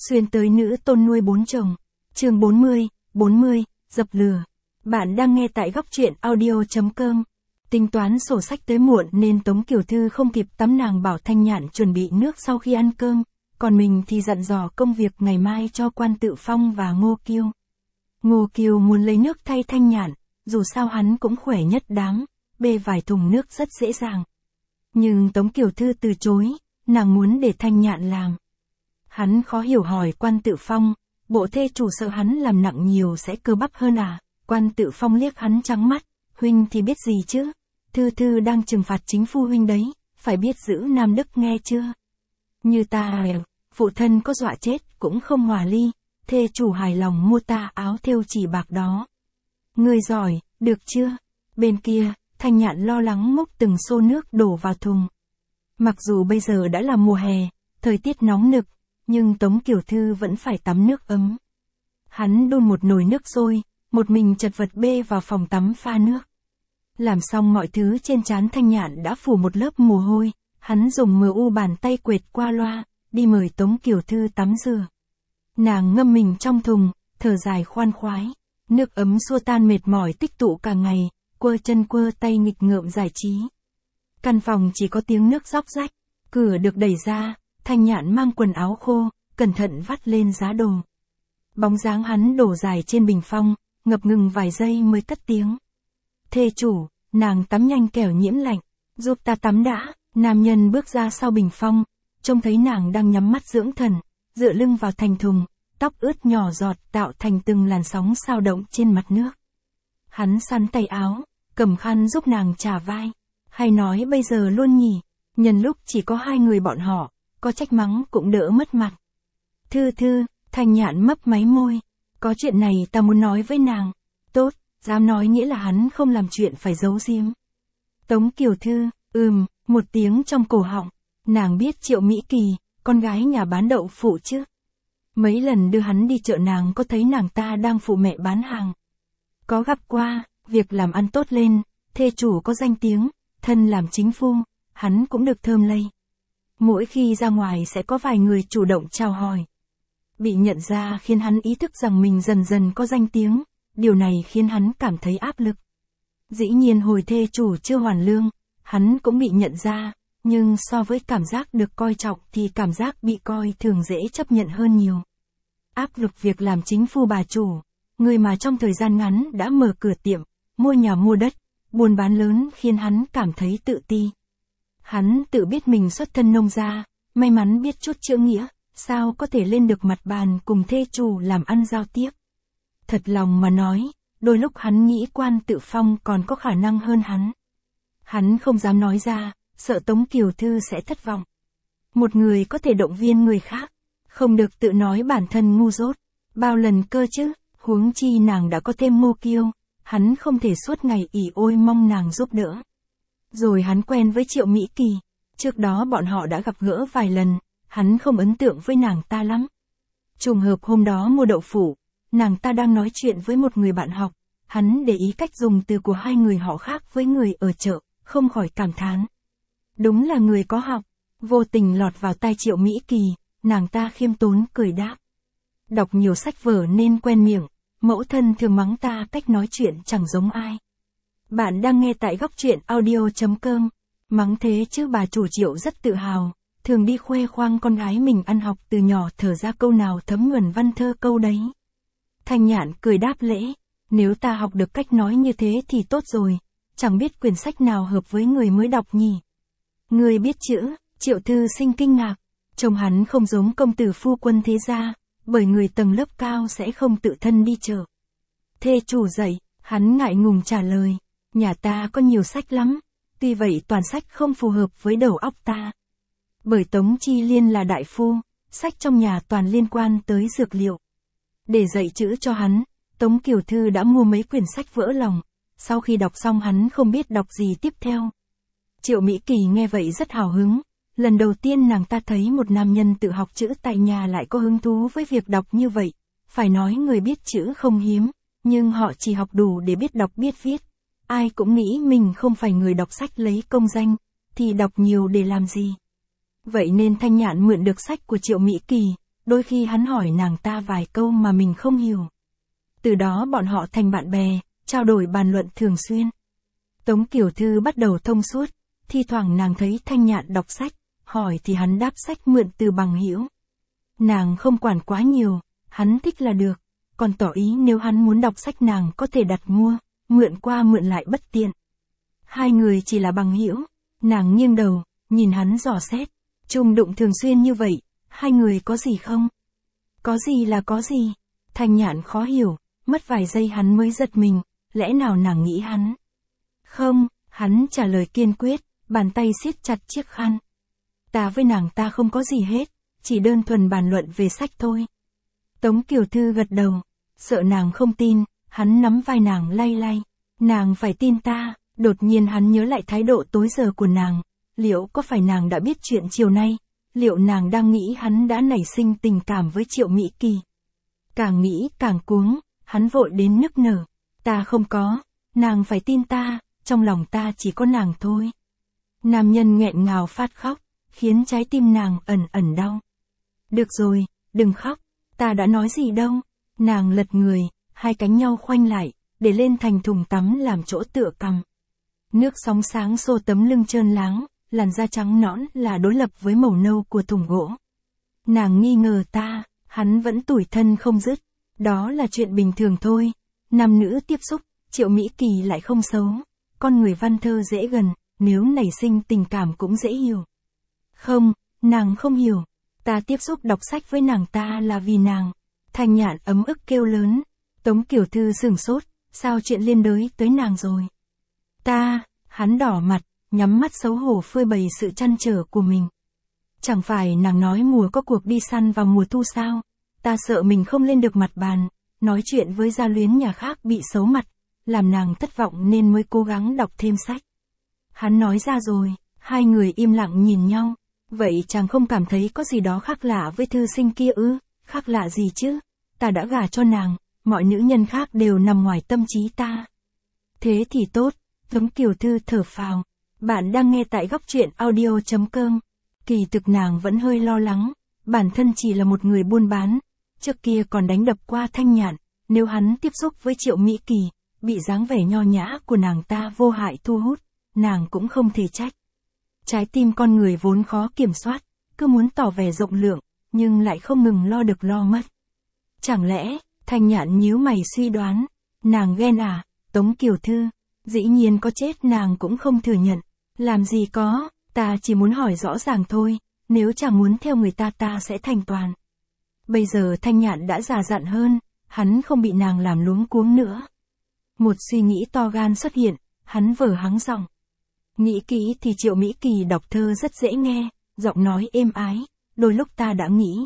Xuyên tới nữ tôn nuôi 4 chồng. Chương 40, dập lừa. Bạn đang nghe tại góc truyện audio.com. Tính toán sổ sách tới muộn nên Tống Kiều Thư không kịp tắm, nàng bảo Thanh Nhạn chuẩn bị nước sau khi ăn cơm, còn mình thì dặn dò công việc ngày mai cho Quan Tự Phong và Ngô Kiêu. Ngô Kiêu muốn lấy nước thay Thanh Nhạn, dù sao hắn cũng khỏe nhất đám, bê vài thùng nước rất dễ dàng. Nhưng Tống Kiều Thư từ chối, nàng muốn để Thanh Nhạn làm. Hắn khó hiểu hỏi Quan Tự Phong, bộ thê chủ sợ hắn làm nặng nhiều sẽ cơ bắp hơn à? Quan Tự Phong liếc hắn trắng mắt, huynh thì biết gì chứ? Thư đang trừng phạt chính phu huynh đấy, phải biết giữ nam đức nghe chưa? Như ta, phụ thân có dọa chết cũng không hòa ly, thê chủ hài lòng mua ta áo thêu chỉ bạc đó. Ngươi giỏi, được chưa? Bên kia, Thanh Nhạn lo lắng múc từng xô nước đổ vào thùng. Mặc dù bây giờ đã là mùa hè, thời tiết nóng nực, nhưng Tống Kiều Thư vẫn phải tắm nước ấm. Hắn đun một nồi nước sôi, một mình chật vật bê vào phòng tắm pha nước. Làm xong mọi thứ trên trán Thanh Nhạn đã phủ một lớp mồ hôi, hắn dùng MU bàn tay quệt qua loa, đi mời Tống Kiều Thư tắm rửa. Nàng ngâm mình trong thùng, thở dài khoan khoái, nước ấm xua tan mệt mỏi tích tụ cả ngày, quơ chân quơ tay nghịch ngợm giải trí. Căn phòng chỉ có tiếng nước róc rách, cửa được đẩy ra, Thanh Nhạn mang quần áo khô, cẩn thận vắt lên giá đồ. Bóng dáng hắn đổ dài trên bình phong, ngập ngừng vài giây mới cất tiếng. Thê chủ, nàng tắm nhanh kẻo nhiễm lạnh, giúp ta tắm đã. Nam nhân bước ra sau bình phong, trông thấy nàng đang nhắm mắt dưỡng thần, dựa lưng vào thành thùng, tóc ướt nhỏ giọt tạo thành từng làn sóng sao động trên mặt nước. Hắn sắn tay áo, cầm khăn giúp nàng chà vai. Hay nói bây giờ luôn nhỉ, nhân lúc chỉ có hai người bọn họ, có trách mắng cũng đỡ mất mặt. Thư, Thanh Nhạn mấp máy môi, có chuyện này ta muốn nói với nàng. Tốt, dám nói nghĩa là hắn không làm chuyện phải giấu giếm. Tống Kiều Thư, một tiếng trong cổ họng, nàng biết Triệu Mỹ Kỳ, con gái nhà bán đậu phụ chứ. Mấy lần đưa hắn đi chợ nàng có thấy nàng ta đang phụ mẹ bán hàng. Có gặp qua, việc làm ăn tốt lên, thê chủ có danh tiếng, thân làm chính phu, hắn cũng được thơm lây. Mỗi khi ra ngoài sẽ có vài người chủ động chào hỏi. Bị nhận ra khiến hắn ý thức rằng mình dần dần có danh tiếng, điều này khiến hắn cảm thấy áp lực. Dĩ nhiên hồi thê chủ chưa hoàn lương, hắn cũng bị nhận ra, nhưng so với cảm giác được coi trọng thì cảm giác bị coi thường dễ chấp nhận hơn nhiều. Áp lực việc làm chính phu bà chủ, người mà trong thời gian ngắn đã mở cửa tiệm, mua nhà mua đất, buôn bán lớn khiến hắn cảm thấy tự ti. Hắn tự biết mình xuất thân nông gia, may mắn biết chút chữ nghĩa, sao có thể lên được mặt bàn cùng thê chủ làm ăn giao tiếp. Thật lòng mà nói, đôi lúc hắn nghĩ Quan Tự Phong còn có khả năng hơn hắn. Hắn không dám nói ra, sợ Tống Kiều Thư sẽ thất vọng. Một người có thể động viên người khác, không được tự nói bản thân ngu dốt. Bao lần cơ chứ, huống chi nàng đã có thêm Ngô Kiêu, hắn không thể suốt ngày ỉ ôi mong nàng giúp đỡ. Rồi hắn quen với Triệu Mỹ Kỳ, trước đó bọn họ đã gặp gỡ vài lần, hắn không ấn tượng với nàng ta lắm. Trùng hợp hôm đó mua đậu phụ, nàng ta đang nói chuyện với một người bạn học, hắn để ý cách dùng từ của hai người họ khác với người ở chợ, không khỏi cảm thán. Đúng là người có học, vô tình lọt vào tai Triệu Mỹ Kỳ, nàng ta khiêm tốn cười đáp. Đọc nhiều sách vở nên quen miệng, mẫu thân thường mắng ta cách nói chuyện chẳng giống ai. Bạn đang nghe tại góc truyện audio.com, mắng thế chứ bà chủ Triệu rất tự hào, thường đi khoe khoang con gái mình ăn học từ nhỏ thở ra câu nào thấm nhuần văn thơ câu đấy. Thanh Nhạn cười đáp lễ, nếu ta học được cách nói như thế thì tốt rồi, chẳng biết quyển sách nào hợp với người mới đọc nhỉ. Người biết chữ, Triệu Thư sinh kinh ngạc, trông hắn không giống công tử phu quân thế gia, bởi người tầng lớp cao sẽ không tự thân đi chợ. Thê chủ dạy, hắn ngại ngùng trả lời, nhà ta có nhiều sách lắm, tuy vậy toàn sách không phù hợp với đầu óc ta. Bởi Tống Chi Liên là đại phu, sách trong nhà toàn liên quan tới dược liệu. Để dạy chữ cho hắn, Tống Kiều Thư đã mua mấy quyển sách vỡ lòng, sau khi đọc xong hắn không biết đọc gì tiếp theo. Triệu Mỹ Kỳ nghe vậy rất hào hứng, lần đầu tiên nàng ta thấy một nam nhân tự học chữ tại nhà lại có hứng thú với việc đọc như vậy. Phải nói người biết chữ không hiếm, nhưng họ chỉ học đủ để biết đọc biết viết. Ai cũng nghĩ mình không phải người đọc sách lấy công danh, thì đọc nhiều để làm gì. Vậy nên Thanh Nhạn mượn được sách của Triệu Mỹ Kỳ, đôi khi hắn hỏi nàng ta vài câu mà mình không hiểu. Từ đó bọn họ thành bạn bè, trao đổi bàn luận thường xuyên. Tống Kiều Thư bắt đầu thông suốt, thi thoảng nàng thấy Thanh Nhạn đọc sách, hỏi thì hắn đáp sách mượn từ bằng hữu. Nàng không quản quá nhiều, hắn thích là được, còn tỏ ý nếu hắn muốn đọc sách nàng có thể đặt mua, mượn qua mượn lại bất tiện. Hai người chỉ là bằng hữu, nàng nghiêng đầu, nhìn hắn dò xét, chung đụng thường xuyên như vậy, hai người có gì không? Có gì là có gì? Thanh Nhạn khó hiểu, mất vài giây hắn mới giật mình, lẽ nào nàng nghĩ hắn? Không, hắn trả lời kiên quyết, bàn tay siết chặt chiếc khăn. Ta với nàng ta không có gì hết, chỉ đơn thuần bàn luận về sách thôi. Tống Kiều Thư gật đầu, sợ nàng không tin, hắn nắm vai nàng lay lay. Nàng phải tin ta, đột nhiên hắn nhớ lại thái độ tối giờ của nàng. Liệu có phải nàng đã biết chuyện chiều nay? Liệu nàng đang nghĩ hắn đã nảy sinh tình cảm với Triệu Mỹ Kỳ? Càng nghĩ càng cuống, hắn vội đến nức nở. Ta không có, nàng phải tin ta, trong lòng ta chỉ có nàng thôi. Nam nhân nghẹn ngào phát khóc, khiến trái tim nàng ẩn ẩn đau. Được rồi, đừng khóc, ta đã nói gì đâu. Nàng lật người, hai cánh nhau khoanh lại, để lên thành thùng tắm làm chỗ tựa cằm. Nước sóng sáng xô tấm lưng trơn láng, làn da trắng nõn là đối lập với màu nâu của thùng gỗ. Nàng nghi ngờ ta, hắn vẫn tủi thân không dứt. Đó là chuyện bình thường thôi. Nam nữ tiếp xúc, Triệu Mỹ Kỳ lại không xấu. Con người văn thơ dễ gần, nếu nảy sinh tình cảm cũng dễ hiểu. Không, nàng không hiểu. Ta tiếp xúc đọc sách với nàng ta là vì nàng. Thanh Nhạn ấm ức kêu lớn. Tống Kiều Thư sửng sốt, sao chuyện liên đới tới nàng rồi? Ta, hắn đỏ mặt, nhắm mắt xấu hổ phơi bày sự trăn trở của mình. Chẳng phải nàng nói mùa có cuộc đi săn vào mùa thu sao? Ta sợ mình không lên được mặt bàn, nói chuyện với gia luyến nhà khác bị xấu mặt, làm nàng thất vọng nên mới cố gắng đọc thêm sách. Hắn nói ra rồi, hai người im lặng nhìn nhau. Vậy chàng không cảm thấy có gì đó khác lạ với thư sinh kia ư? Khác lạ gì chứ? Ta đã gả cho nàng, mọi nữ nhân khác đều nằm ngoài tâm trí ta. Thế thì tốt, Tống Kiều Thư thở phào. Bạn đang nghe tại góc truyện audio.com. Kỳ thực nàng vẫn hơi lo lắng, bản thân chỉ là một người buôn bán, trước kia còn đánh đập qua Thanh Nhạn, nếu hắn tiếp xúc với Triệu Mỹ Kỳ, bị dáng vẻ nho nhã của nàng ta vô hại thu hút, nàng cũng không thể trách. Trái tim con người vốn khó kiểm soát, cứ muốn tỏ vẻ rộng lượng, nhưng lại không ngừng lo được lo mất. Chẳng lẽ, Thanh Nhạn nhíu mày suy đoán, nàng ghen à? Tống Kiều Thư, dĩ nhiên có chết nàng cũng không thừa nhận. Làm gì có, ta chỉ muốn hỏi rõ ràng thôi, nếu chàng muốn theo người ta ta sẽ thành toàn. Bây giờ Thanh Nhạn đã già dặn hơn, hắn không bị nàng làm luống cuống nữa. Một suy nghĩ to gan xuất hiện, hắn vờ hắng giọng. Nghĩ kỹ thì Triệu Mỹ Kỳ đọc thơ rất dễ nghe, giọng nói êm ái, đôi lúc ta đã nghĩ.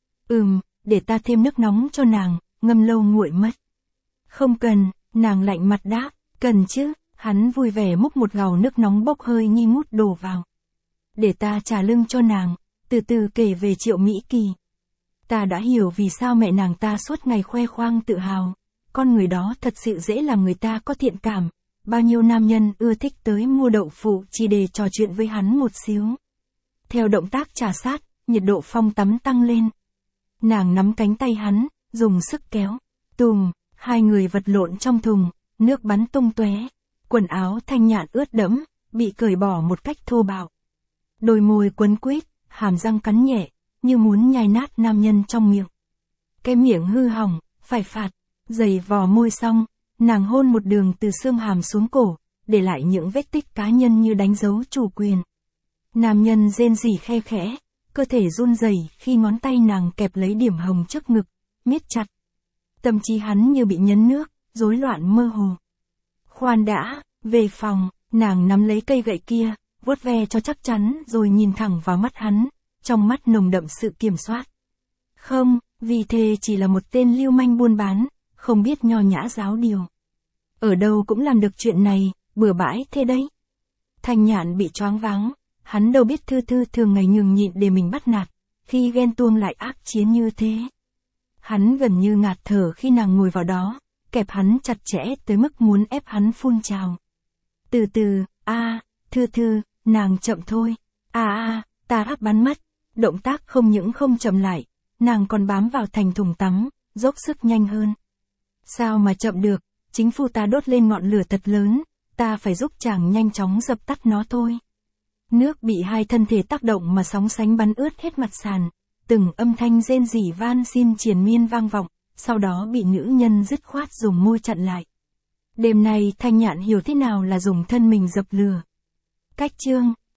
Để ta thêm nước nóng cho nàng, ngâm lâu nguội mất. Không cần, nàng lạnh mặt đáp, cần chứ. Hắn vui vẻ múc một gầu nước nóng bốc hơi nghi ngút đổ vào. Để ta trả lưng cho nàng, từ từ kể về Triệu Mỹ Kỳ. Ta đã hiểu vì sao mẹ nàng ta suốt ngày khoe khoang tự hào. Con người đó thật sự dễ làm người ta có thiện cảm. Bao nhiêu nam nhân ưa thích tới mua đậu phụ chỉ để trò chuyện với hắn một xíu. Theo động tác trà sát, nhiệt độ phòng tắm tăng lên. Nàng nắm cánh tay hắn, dùng sức kéo. Tùm, hai người vật lộn trong thùng, nước bắn tung tóe. Quần áo Thanh Nhạn ướt đẫm, bị cởi bỏ một cách thô bạo. Đôi môi quấn quýt, hàm răng cắn nhẹ, như muốn nhai nát nam nhân trong miệng. Cái miệng hư hỏng, phải phạt, giày vò môi xong, nàng hôn một đường từ xương hàm xuống cổ, để lại những vết tích cá nhân như đánh dấu chủ quyền. Nam nhân rên rỉ khe khẽ, cơ thể run rẩy khi ngón tay nàng kẹp lấy điểm hồng trước ngực, miết chặt. Tâm trí hắn như bị nhấn nước, rối loạn mơ hồ. Khoan đã, về phòng, nàng nắm lấy cây gậy kia, vuốt ve cho chắc chắn rồi nhìn thẳng vào mắt hắn, trong mắt nồng đậm sự kiểm soát. Không, vì thế chỉ là một tên lưu manh buôn bán, không biết nho nhã giáo điều. Ở đâu cũng làm được chuyện này, bừa bãi thế đấy. Thanh Nhạn bị choáng váng, hắn đâu biết Thư Thư thường ngày nhường nhịn để mình bắt nạt, khi ghen tuông lại ác chiến như thế. Hắn gần như ngạt thở khi nàng ngồi vào đó, kẹp hắn chặt chẽ tới mức muốn ép hắn phun trào. Từ từ, Thư Thư, nàng chậm thôi. Ta áp bắn mất, động tác không những không chậm lại, nàng còn bám vào thành thùng tắm, dốc sức nhanh hơn. Sao mà chậm được, chính phu ta đốt lên ngọn lửa thật lớn, ta phải giúp chàng nhanh chóng dập tắt nó thôi. Nước bị hai thân thể tác động mà sóng sánh bắn ướt hết mặt sàn, từng âm thanh rên rỉ van xin triền miên vang vọng, sau đó bị nữ nhân dứt khoát dùng môi chặn lại. Đêm nay Thanh Nhạn hiểu thế nào là dùng thân mình dập lửa. Cách chương